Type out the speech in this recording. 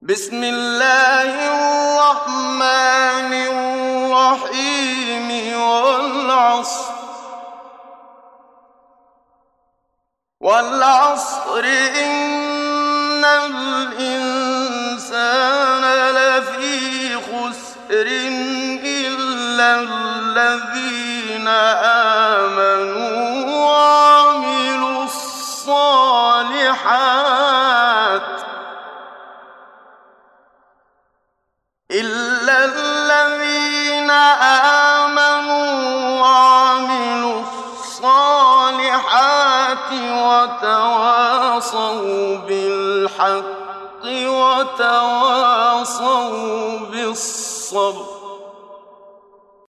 بسم الله الرحمن الرحيم والعصر إن الإنسان لفي خسر إلا الذين آمنوا وعملوا الصالحات وتواصوا بالحق وتواصوا بالصبر.